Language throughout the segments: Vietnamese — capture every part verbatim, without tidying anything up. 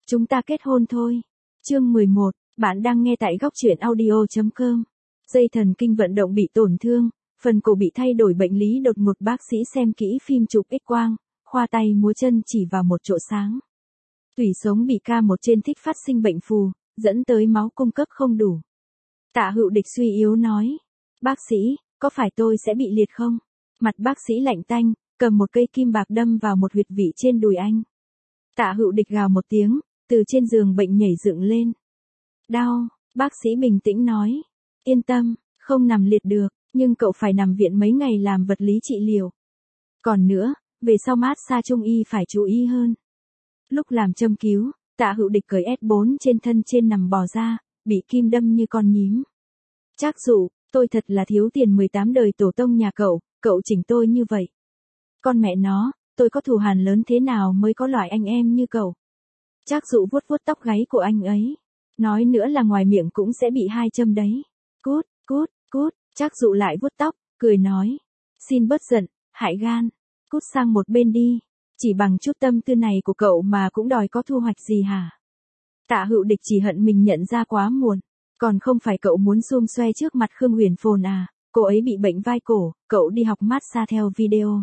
Chúng ta kết hôn thôi. Chương mười một, bạn đang nghe tại góc truyện audio chấm com. Dây thần kinh vận động bị tổn thương, phần cổ bị thay đổi bệnh lý đột ngột. Bác sĩ xem kỹ phim chụp X-quang, khoa tay múa chân chỉ vào một chỗ sáng. Tủy sống bị ca một trên thích phát sinh bệnh phù, dẫn tới máu cung cấp không đủ. Tạ Hữu Địch suy yếu nói. Bác sĩ, có phải tôi sẽ bị liệt không? Mặt bác sĩ lạnh tanh, cầm một cây kim bạc đâm vào một huyệt vị trên đùi anh. Tạ Hữu Địch gào một tiếng, từ trên giường bệnh nhảy dựng lên. Đau, bác sĩ bình tĩnh nói. Yên tâm, không nằm liệt được, nhưng cậu phải nằm viện mấy ngày làm vật lý trị liệu. Còn nữa, về sau mát xa trung y phải chú ý hơn. Lúc làm châm cứu, Tạ Hữu Địch cởi S bốn trên thân trên nằm bò ra, bị kim đâm như con nhím. Trác Dụ, tôi thật là thiếu tiền mười tám đời tổ tông nhà cậu, cậu chỉnh tôi như vậy. Con mẹ nó, tôi có thù hằn lớn thế nào mới có loại anh em như cậu. Trác Dụ vuốt vuốt tóc gáy của anh ấy. Nói nữa là ngoài miệng cũng sẽ bị hai châm đấy. Cút, cút, cút, Trác Dụ lại vuốt tóc, cười nói. Xin bớt giận, hại gan. Cút sang một bên đi. Chỉ bằng chút tâm tư này của cậu mà cũng đòi có thu hoạch gì hả? Tạ Hữu Địch chỉ hận mình nhận ra quá muộn. Còn không phải cậu muốn xum xoe trước mặt Khương Huyền Phồn à, cô ấy bị bệnh vai cổ, cậu đi học massage theo video.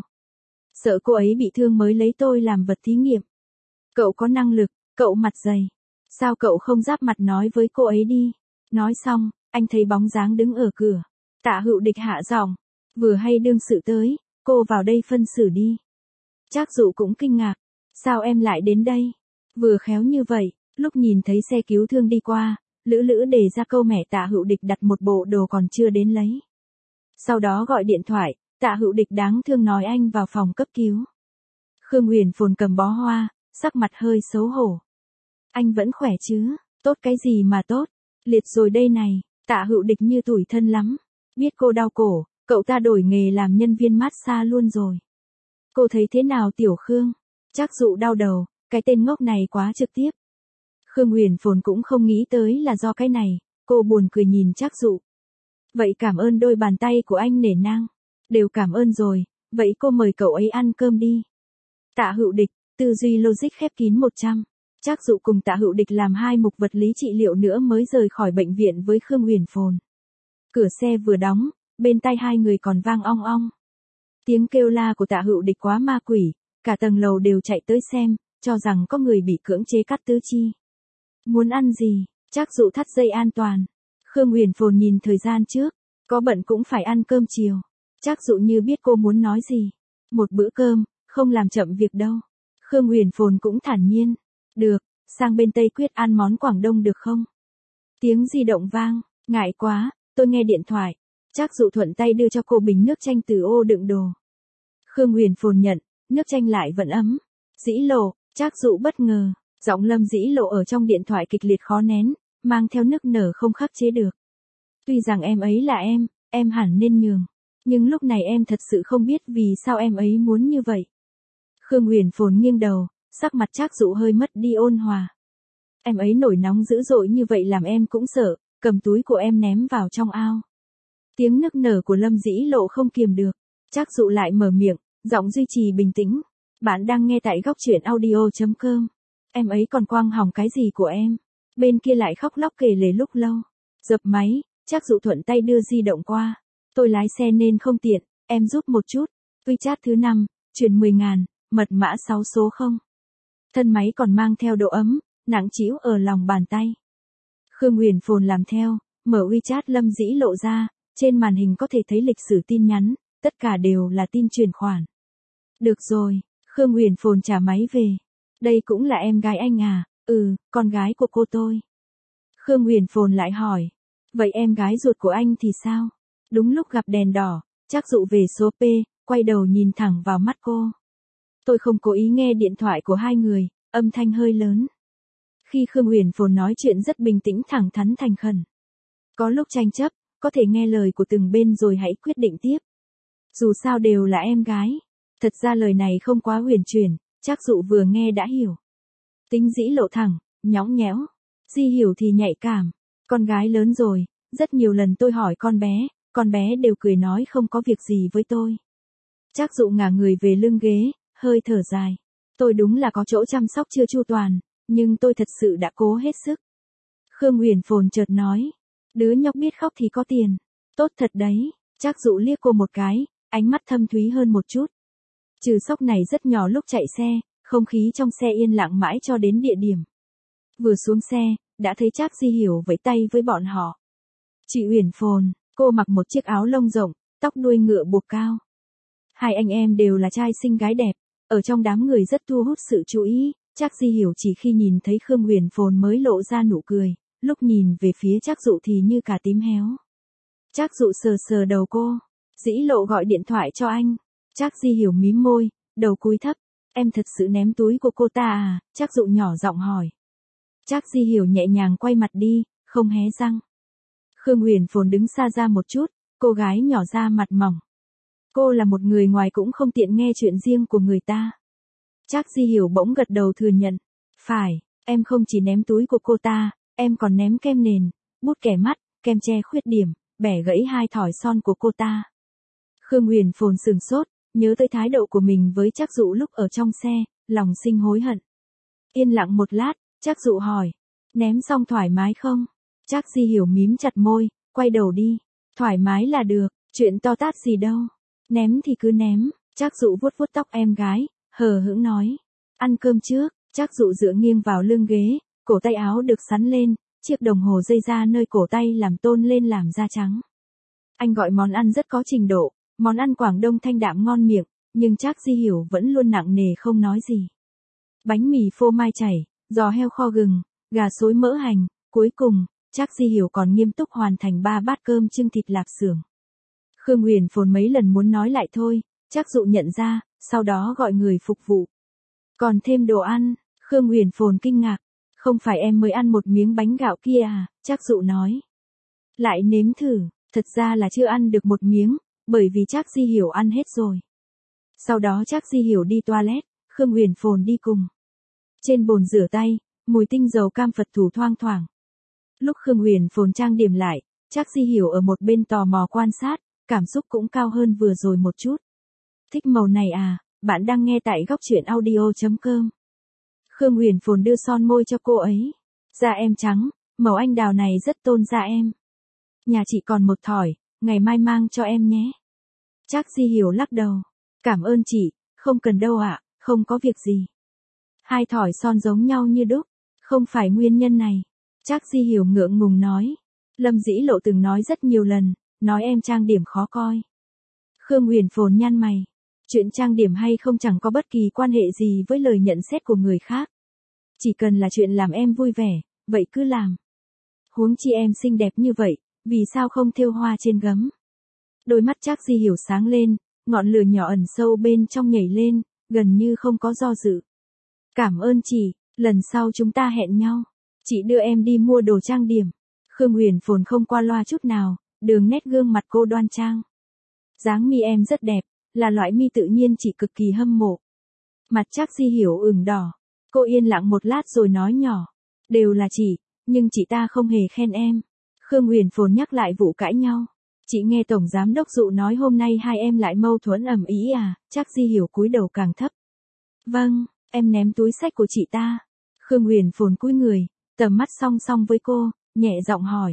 Sợ cô ấy bị thương mới lấy tôi làm vật thí nghiệm. Cậu có năng lực, cậu mặt dày. Sao cậu không giáp mặt nói với cô ấy đi? Nói xong, anh thấy bóng dáng đứng ở cửa. Tạ Hữu Địch hạ giọng. Vừa hay đương sự tới, cô vào đây phân xử đi. Trác Dụ cũng kinh ngạc. Sao em lại đến đây? Vừa khéo như vậy, lúc nhìn thấy xe cứu thương đi qua, Lữ Lữ đề ra câu mẹ Tạ Hữu Địch đặt một bộ đồ còn chưa đến lấy. Sau đó gọi điện thoại, Tạ Hữu Địch đáng thương nói anh vào phòng cấp cứu. Khương Huyền Phồn cầm bó hoa, sắc mặt hơi xấu hổ. Anh vẫn khỏe chứ? Tốt cái gì mà tốt? Liệt rồi đây này, Tạ Hữu Địch như tủi thân lắm. Biết cô đau cổ, cậu ta đổi nghề làm nhân viên massage luôn rồi. Cô thấy thế nào Tiểu Khương? Trác Dụ đau đầu, cái tên ngốc này quá trực tiếp. Khương Huyền Phồn cũng không nghĩ tới là do cái này, cô buồn cười nhìn Trác Dụ. Vậy cảm ơn đôi bàn tay của anh nể nang. Đều cảm ơn rồi, vậy cô mời cậu ấy ăn cơm đi. Tạ Hữu Địch, tư duy logic khép kín một trăm. Trác Dụ cùng Tạ Hữu Địch làm hai mục vật lý trị liệu nữa mới rời khỏi bệnh viện với Khương Huyền Phồn. Cửa xe vừa đóng, bên tai hai người còn vang ong ong. Tiếng kêu la của Tạ Hữu Địch quá ma quỷ, cả tầng lầu đều chạy tới xem, cho rằng có người bị cưỡng chế cắt tứ chi. Muốn ăn gì? Trác Dụ thắt dây an toàn. Khương Huyền Phồn nhìn thời gian trước, có bận cũng phải ăn cơm chiều. Trác Dụ như biết cô muốn nói gì. Một bữa cơm, không làm chậm việc đâu. Khương Huyền Phồn cũng thản nhiên. Được, sang bên Tây Quyết ăn món Quảng Đông được không? Tiếng di động vang, ngại quá, tôi nghe điện thoại. Trác Dụ thuận tay đưa cho cô bình nước chanh từ ô đựng đồ. Khương Huyền Phồn nhận, nước chanh lại vẫn ấm. Dĩ Lộ, Trác Dụ bất ngờ, giọng Lâm Dĩ Lộ ở trong điện thoại kịch liệt khó nén, mang theo nức nở không khắc chế được. Tuy rằng em ấy là em, em hẳn nên nhường. Nhưng lúc này em thật sự không biết vì sao em ấy muốn như vậy. Khương Huyền Phồn nghiêng đầu, sắc mặt Trác Dụ hơi mất đi ôn hòa. Em ấy nổi nóng dữ dội như vậy làm em cũng sợ, cầm túi của em ném vào trong ao. Tiếng nức nở của Lâm Dĩ Lộ không kiềm được. Trác Dụ lại mở miệng, giọng duy trì bình tĩnh. Bạn đang nghe tại góc truyện audio chấm com. Em ấy còn quang hỏng cái gì của em? Bên kia lại khóc lóc kể lể lúc lâu. Dập máy, Trác Dụ thuận tay đưa di động qua. Tôi lái xe nên không tiện, em giúp một chút. WeChat thứ năm, chuyển mười ngàn, mật mã sáu số không. Thân máy còn mang theo độ ấm, nặng trĩu ở lòng bàn tay. Khương Huyền Phồn làm theo, mở WeChat Lâm Dĩ Lộ ra, trên màn hình có thể thấy lịch sử tin nhắn, tất cả đều là tin chuyển khoản. Được rồi, Khương Huyền Phồn trả máy về. Đây cũng là em gái anh à? Ừ, con gái của cô tôi. Khương Huyền Phồn lại hỏi. Vậy em gái ruột của anh thì sao? Đúng lúc gặp đèn đỏ, Trác Dụ về số P, quay đầu nhìn thẳng vào mắt cô. Tôi không cố ý nghe điện thoại của hai người, âm thanh hơi lớn. Khi Khương Huyền Phồn nói chuyện rất bình tĩnh thẳng thắn thành khẩn. Có lúc tranh chấp, có thể nghe lời của từng bên rồi hãy quyết định tiếp. Dù sao đều là em gái. Thật ra lời này không quá huyền chuyển, Trác Dụ vừa nghe đã hiểu. Tính Dĩ Lộ thẳng, nhõng nhẽo. Di hiểu thì nhạy cảm. Con gái lớn rồi, rất nhiều lần tôi hỏi con bé, con bé đều cười nói không có việc gì với tôi. Trác Dụ ngả người về lưng ghế, hơi thở dài. Tôi đúng là có chỗ chăm sóc chưa chu toàn, nhưng tôi thật sự đã cố hết sức. Khương Huyền Phồn chợt nói, đứa nhóc biết khóc thì có tiền. Tốt thật đấy. Trác Dụ liếc cô một cái, ánh mắt thâm thúy hơn một chút. Trừ sốc này rất nhỏ lúc chạy xe, không khí trong xe yên lặng mãi cho đến địa điểm. Vừa xuống xe, đã thấy Trác Di Hiểu vẫy tay với bọn họ. Chị Uyển Phồn, cô mặc một chiếc áo lông rộng, tóc đuôi ngựa buộc cao. Hai anh em đều là trai xinh gái đẹp, ở trong đám người rất thu hút sự chú ý. Trác Di Hiểu chỉ khi nhìn thấy Khương Huyền Phồn mới lộ ra nụ cười, lúc nhìn về phía Trác Dụ thì như cả tím héo. Trác Dụ sờ sờ đầu cô, Dĩ Lộ gọi điện thoại cho anh. Trác Di Hiểu mím môi, đầu cúi thấp, em thật sự ném túi của cô ta à? Trác Dụ nhỏ giọng hỏi. Trác Di Hiểu nhẹ nhàng quay mặt đi, không hé răng. Khương Huyền Phồn đứng xa ra một chút, cô gái nhỏ da mặt mỏng. Cô là một người ngoài cũng không tiện nghe chuyện riêng của người ta. Trác Di Hiểu bỗng gật đầu thừa nhận. Phải, em không chỉ ném túi của cô ta, em còn ném kem nền, bút kẻ mắt, kem che khuyết điểm, bẻ gãy hai thỏi son của cô ta. Khương Huyền Phồn sừng sốt, nhớ tới thái độ của mình với Trác Dụ lúc ở trong xe, lòng sinh hối hận. Yên lặng một lát, Trác Dụ hỏi, ném xong thoải mái không? Trác Di Hiểu mím chặt môi, quay đầu đi. Thoải mái là được, chuyện to tát gì đâu. Ném thì cứ ném. Trác Dụ vuốt vuốt tóc em gái, hờ hững nói. Ăn cơm trước. Trác Dụ dựa nghiêng vào lưng ghế, cổ tay áo được sắn lên, chiếc đồng hồ dây da nơi cổ tay làm tôn lên làm da trắng. Anh gọi món ăn rất có trình độ, món ăn Quảng Đông thanh đạm ngon miệng, nhưng Trác Di Hiểu vẫn luôn nặng nề không nói gì. Bánh mì phô mai chảy, giò heo kho gừng, gà xối mỡ hành, cuối cùng, Trác Di Hiểu còn nghiêm túc hoàn thành ba bát cơm chưng thịt lạp xưởng. Khương Huyền Phồn mấy lần muốn nói lại thôi, Trác Dụ nhận ra, sau đó gọi người phục vụ. Còn thêm đồ ăn. Khương Huyền Phồn kinh ngạc. Không phải em mới ăn một miếng bánh gạo kia à? Trác Dụ nói. Lại nếm thử. Thật ra là chưa ăn được một miếng, bởi vì Trác Di Hiểu ăn hết rồi. Sau đó Trác Di Hiểu đi toilet, Khương Huyền Phồn đi cùng. Trên bồn rửa tay, mùi tinh dầu cam Phật thủ thoang thoảng. Lúc Khương Huyền Phồn trang điểm lại, Trác Di Hiểu ở một bên tò mò quan sát, cảm xúc cũng cao hơn vừa rồi một chút. Thích màu này à? Bạn đang nghe tại góc truyện audio chấm com. Khương Huyền Phồn đưa son môi cho cô ấy. Da em trắng, màu anh đào này rất tôn da em. Nhà chị còn một thỏi, ngày mai mang cho em nhé. Trác Di Hiểu lắc đầu. Cảm ơn chị, không cần đâu ạ, không có việc gì. Hai thỏi son giống nhau như đúc, không phải nguyên nhân này. Trác Di Hiểu ngượng ngùng nói. Lâm Dĩ Lộ từng nói rất nhiều lần, nói em trang điểm khó coi. Khương Huyền Phồn nhăn mày. Chuyện trang điểm hay không chẳng có bất kỳ quan hệ gì với lời nhận xét của người khác. Chỉ cần là chuyện làm em vui vẻ, vậy cứ làm. Huống chi em xinh đẹp như vậy, vì sao không thêu hoa trên gấm? Đôi mắt Trác Di Hiểu sáng lên, ngọn lửa nhỏ ẩn sâu bên trong nhảy lên, gần như không có do dự. Cảm ơn chị, lần sau chúng ta hẹn nhau. Chị đưa em đi mua đồ trang điểm. Khương Huyền Phồn không qua loa chút nào, đường nét gương mặt cô đoan trang. Dáng mi em rất đẹp, là loại mi tự nhiên chị cực kỳ hâm mộ. Mặt Trác Di Hiểu ửng đỏ. Cô yên lặng một lát rồi nói nhỏ. Đều là chị, nhưng chị ta không hề khen em. Khương Huyền Phồn nhắc lại vụ cãi nhau. Chị nghe Tổng Giám Đốc Dụ nói hôm nay hai em lại mâu thuẫn ầm ĩ à? Trác Di Hiểu cúi đầu càng thấp. Vâng, em ném túi xách của chị ta. Khương Huyền Phồn cúi người, tầm mắt song song với cô, nhẹ giọng hỏi.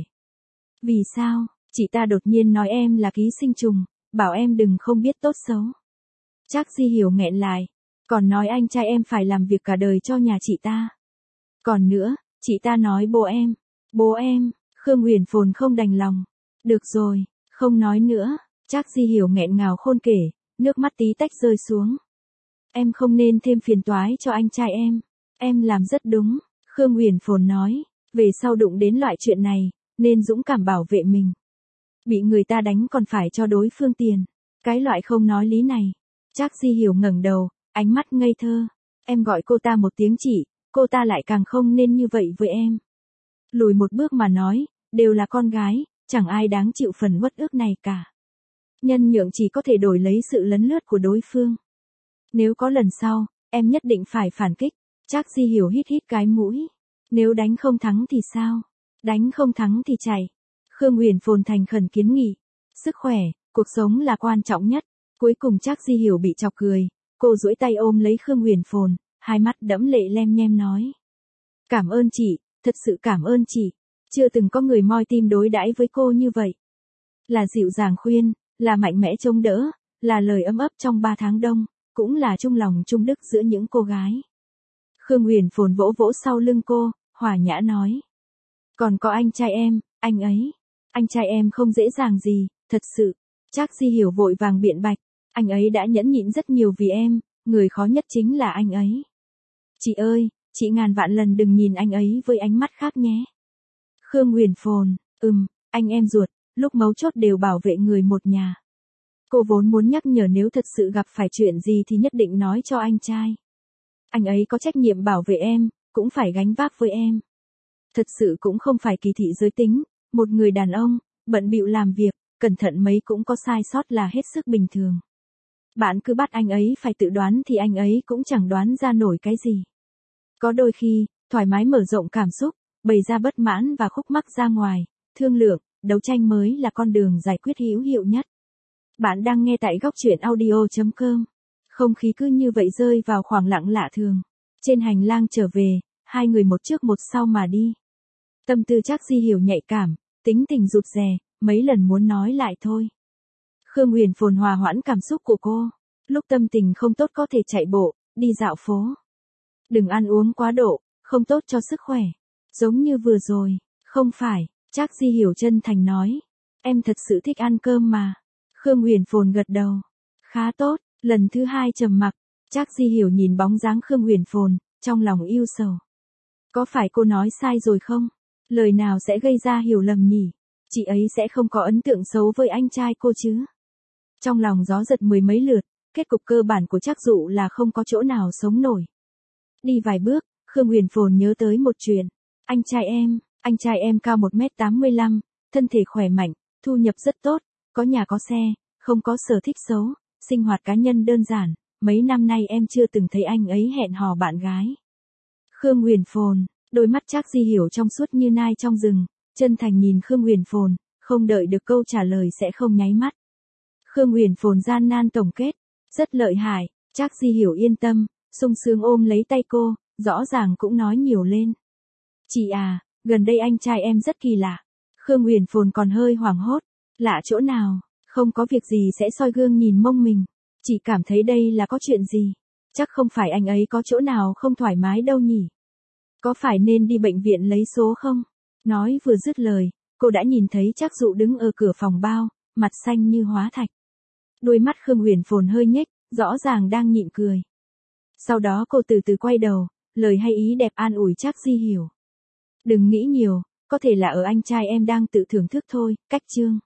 Vì sao? Chị ta đột nhiên nói em là ký sinh trùng, bảo em đừng không biết tốt xấu. Trác Di Hiểu nghẹn lại, còn nói anh trai em phải làm việc cả đời cho nhà chị ta. Còn nữa, chị ta nói bố em, bố em, Khương Huyền Phồn không đành lòng. Được rồi, không nói nữa. Trác Di Hiểu nghẹn ngào khôn kể, nước mắt tí tách rơi xuống. Em không nên thêm phiền toái cho anh trai em. Em làm rất đúng, Khương Huyền Phồn nói. Về sau đụng đến loại chuyện này, nên dũng cảm bảo vệ mình. Bị người ta đánh còn phải cho đối phương tiền. Cái loại không nói lý này. Trác Di Hiểu ngẩng đầu, ánh mắt ngây thơ. Em gọi cô ta một tiếng chị, cô ta lại càng không nên như vậy với em. Lùi một bước mà nói, đều là con gái, chẳng ai đáng chịu phần uất ức này cả. Nhân nhượng chỉ có thể đổi lấy sự lấn lướt của đối phương. Nếu có lần sau, em nhất định phải phản kích. Trác Di Hiểu hít hít cái mũi. Nếu đánh không thắng thì sao? Đánh không thắng thì chạy. Khương Huyền Phồn thành khẩn kiến nghị. Sức khỏe, cuộc sống là quan trọng nhất. Cuối cùng Trác Di Hiểu bị chọc cười. Cô duỗi tay ôm lấy Khương Huyền Phồn, hai mắt đẫm lệ lem nhem nói. Cảm ơn chị, thật sự cảm ơn chị. Chưa từng có người moi tim đối đãi với cô như vậy. Là dịu dàng khuyên, là mạnh mẽ chống đỡ, là lời ấm ấp trong ba tháng đông, cũng là chung lòng chung đức giữa những cô gái. Khương Huyền Phồn vỗ vỗ sau lưng cô, hòa nhã nói. Còn có anh trai em, anh ấy. Anh trai em không dễ dàng gì, thật sự. Trác Di Hiểu vội vàng biện bạch. Anh ấy đã nhẫn nhịn rất nhiều vì em, người khó nhất chính là anh ấy. Chị ơi, chị ngàn vạn lần đừng nhìn anh ấy với ánh mắt khác nhé. Khương Huyền Phồn, ừm, anh em ruột, lúc mấu chốt đều bảo vệ người một nhà. Cô vốn muốn nhắc nhở nếu thật sự gặp phải chuyện gì thì nhất định nói cho anh trai. Anh ấy có trách nhiệm bảo vệ em, cũng phải gánh vác với em. Thật sự cũng không phải kỳ thị giới tính, một người đàn ông, bận bịu làm việc, cẩn thận mấy cũng có sai sót là hết sức bình thường. Bạn cứ bắt anh ấy phải tự đoán thì anh ấy cũng chẳng đoán ra nổi cái gì. Có đôi khi, thoải mái mở rộng cảm xúc, bày ra bất mãn và khúc mắc ra ngoài, thương lượng, đấu tranh mới là con đường giải quyết hữu hiệu nhất. Bạn đang nghe tại góc truyện audio chấm com. Không khí cứ như vậy rơi vào khoảng lặng lạ thường. Trên hành lang trở về, hai người một trước một sau mà đi. Tâm tư Trác Di Hiểu nhạy cảm, tính tình rụt rè, mấy lần muốn nói lại thôi. Khương Huyền Phồn hòa hoãn cảm xúc của cô. Lúc tâm tình không tốt có thể chạy bộ, đi dạo phố. Đừng ăn uống quá độ, không tốt cho sức khỏe. Giống như vừa rồi, không phải, Trác Di Hiểu chân thành nói. Em thật sự thích ăn cơm mà. Khương Huyền Phồn gật đầu. Khá tốt, lần thứ hai trầm mặc. Trác Di Hiểu nhìn bóng dáng Khương Huyền Phồn, trong lòng yêu sầu. Có phải cô nói sai rồi không? Lời nào sẽ gây ra hiểu lầm nhỉ? Chị ấy sẽ không có ấn tượng xấu với anh trai cô chứ? Trong lòng gió giật mười mấy lượt, kết cục cơ bản của Trác Dụ là không có chỗ nào sống nổi. Đi vài bước, Khương Huyền Phồn nhớ tới một chuyện. Anh trai em, anh trai em cao một mét tám mươi lăm, thân thể khỏe mạnh, thu nhập rất tốt, có nhà có xe, không có sở thích xấu, sinh hoạt cá nhân đơn giản, mấy năm nay em chưa từng thấy anh ấy hẹn hò bạn gái. Khương Huyền Phồn, đôi mắt Trác Di Hiểu trong suốt như nai trong rừng, chân thành nhìn Khương Huyền Phồn, không đợi được câu trả lời sẽ không nháy mắt. Khương Huyền Phồn gian nan tổng kết, rất lợi hại, Trác Di Hiểu yên tâm, sung sướng ôm lấy tay cô, rõ ràng cũng nói nhiều lên. Chị à, gần đây anh trai em rất kỳ lạ. Khương Huyền Phồn còn hơi hoảng hốt, lạ chỗ nào, không có việc gì sẽ soi gương nhìn mông mình. Chị cảm thấy đây là có chuyện gì, chắc không phải anh ấy có chỗ nào không thoải mái đâu nhỉ. Có phải nên đi bệnh viện lấy số không? Nói vừa dứt lời, cô đã nhìn thấy Trác Dụ đứng ở cửa phòng bao, mặt xanh như hóa thạch. Đôi mắt Khương Huyền Phồn hơi nhếch, rõ ràng đang nhịn cười. Sau đó cô từ từ quay đầu, lời hay ý đẹp an ủi Trác Di Hiểu. Đừng nghĩ nhiều, có thể là ở anh trai em đang tự thưởng thức thôi, cách chương.